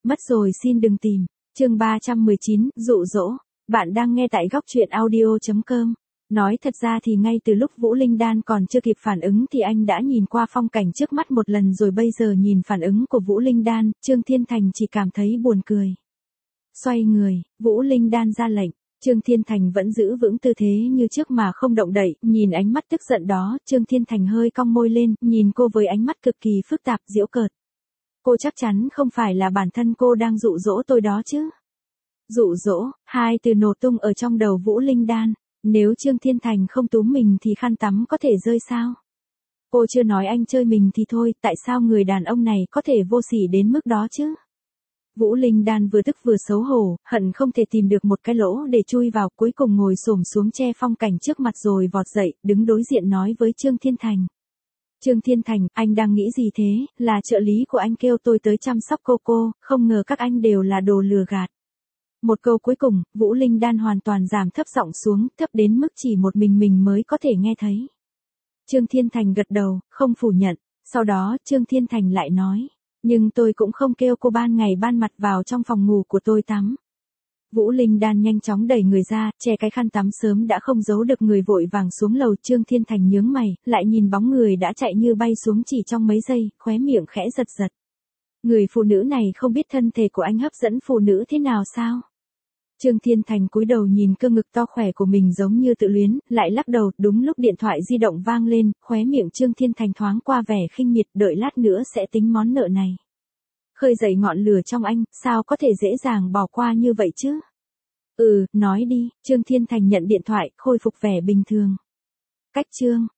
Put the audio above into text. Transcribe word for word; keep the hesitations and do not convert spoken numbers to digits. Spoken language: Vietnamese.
Mất rồi xin đừng tìm. Chương ba trăm mười chín, dụ dỗ. Bạn đang nghe tại góc truyện audio chấm com. Nói thật ra thì ngay từ lúc Vũ Linh Đan còn chưa kịp phản ứng thì anh đã nhìn qua phong cảnh trước mắt một lần rồi, bây giờ nhìn phản ứng của Vũ Linh Đan, Trương Thiên Thành chỉ cảm thấy buồn cười. Xoay người, Vũ Linh Đan ra lệnh. Trương Thiên Thành vẫn giữ vững tư thế như trước mà không động đậy, nhìn ánh mắt tức giận đó, Trương Thiên Thành hơi cong môi lên, nhìn cô với ánh mắt cực kỳ phức tạp, giễu cợt. Cô chắc chắn không phải là bản thân cô đang dụ dỗ tôi đó chứ? Dụ dỗ, hai từ nổ tung ở trong đầu Vũ Linh Đan. Nếu Trương Thiên Thành không túm mình thì khăn tắm có thể rơi sao? Cô chưa nói anh chơi mình thì thôi, tại sao người đàn ông này có thể vô sỉ đến mức đó chứ? Vũ Linh Đan vừa tức vừa xấu hổ, hận không thể tìm được một cái lỗ để chui vào, cuối cùng ngồi xổm xuống che phong cảnh trước mặt rồi vọt dậy, đứng đối diện nói với Trương Thiên Thành. Trương Thiên Thành, anh đang nghĩ gì thế? Là trợ lý của anh kêu tôi tới chăm sóc cô cô, không ngờ các anh đều là đồ lừa gạt. Một câu cuối cùng, Vũ Linh Đan hoàn toàn giảm thấp giọng xuống, thấp đến mức chỉ một mình mình mới có thể nghe thấy. Trương Thiên Thành gật đầu, không phủ nhận. Sau đó, Trương Thiên Thành lại nói. Nhưng tôi cũng không kêu cô ban ngày ban mặt vào trong phòng ngủ của tôi tắm. Vũ Linh Đan nhanh chóng đẩy người ra, che cái khăn tắm sớm đã không giấu được người, vội vàng xuống lầu. Trương Thiên Thành nhướng mày, lại nhìn bóng người đã chạy như bay xuống chỉ trong mấy giây, khóe miệng khẽ giật giật. Người phụ nữ này không biết thân thể của anh hấp dẫn phụ nữ thế nào sao? Trương Thiên Thành cúi đầu nhìn cơ ngực to khỏe của mình giống như tự luyến, lại lắc đầu. Đúng lúc điện thoại di động vang lên, khóe miệng Trương Thiên Thành thoáng qua vẻ khinh miệt, đợi lát nữa sẽ tính món nợ này. Khơi dậy ngọn lửa trong anh, sao có thể dễ dàng bỏ qua như vậy chứ? Ừ, nói đi. Trương Thiên Thành nhận điện thoại, khôi phục vẻ bình thường. Cách Trương